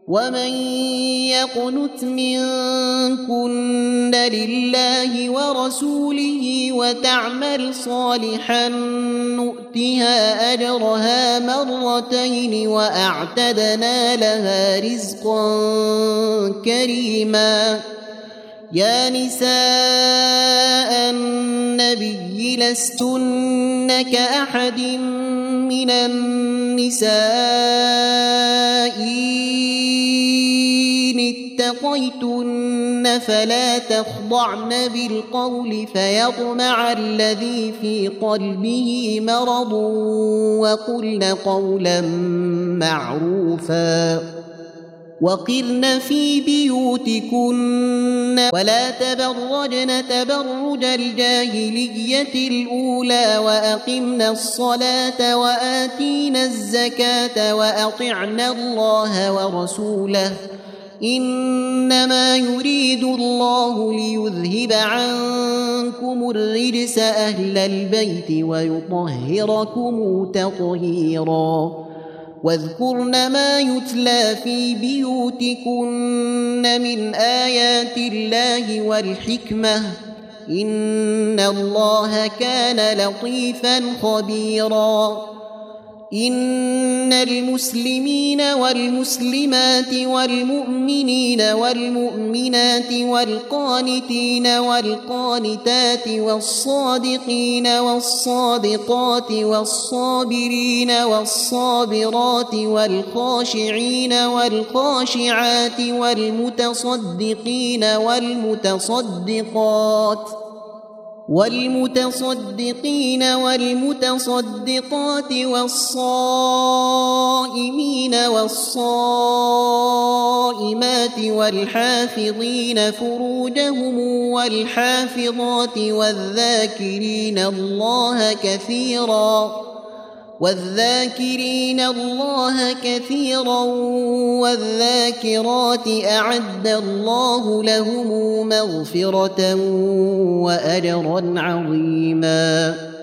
ومن يقنت منكن لله ورسوله وتعمل صالحا نؤتها أجرها مرتين وأعتدنا لها رزقا كريما. يا نساء النبي لستن كأحد من النساء إن اتقيتن فلا تخضعن بالقول فيطمع الذي في قلبه مرض وقلن قولا معروفا. وقرن في بيوتكن ولا تبرجن تبرج الجاهلية الأولى وأقمنا الصلاة وآتينا الزكاة وأطعنا الله ورسوله إنما يريد الله ليذهب عنكم الرجس أهل البيت ويطهركم تطهيرا. واذكرن ما يتلى في بيوتكن من آيات الله والحكمة إن الله كان لطيفا خبيرا. إن المسلمين والمسلمات والمؤمنين والمؤمنات والقانتين والقانتات والصادقين والصادقات والصابرين والصابرات والخاشعين والخاشعات والمتصدقين والمتصدقين والمتصدقات والصائمين والصائمات والحافظين فروجهم والحافظات والذاكرين الله كثيرا والذاكرات أعد الله لهم مغفرة وأجرا عظيما.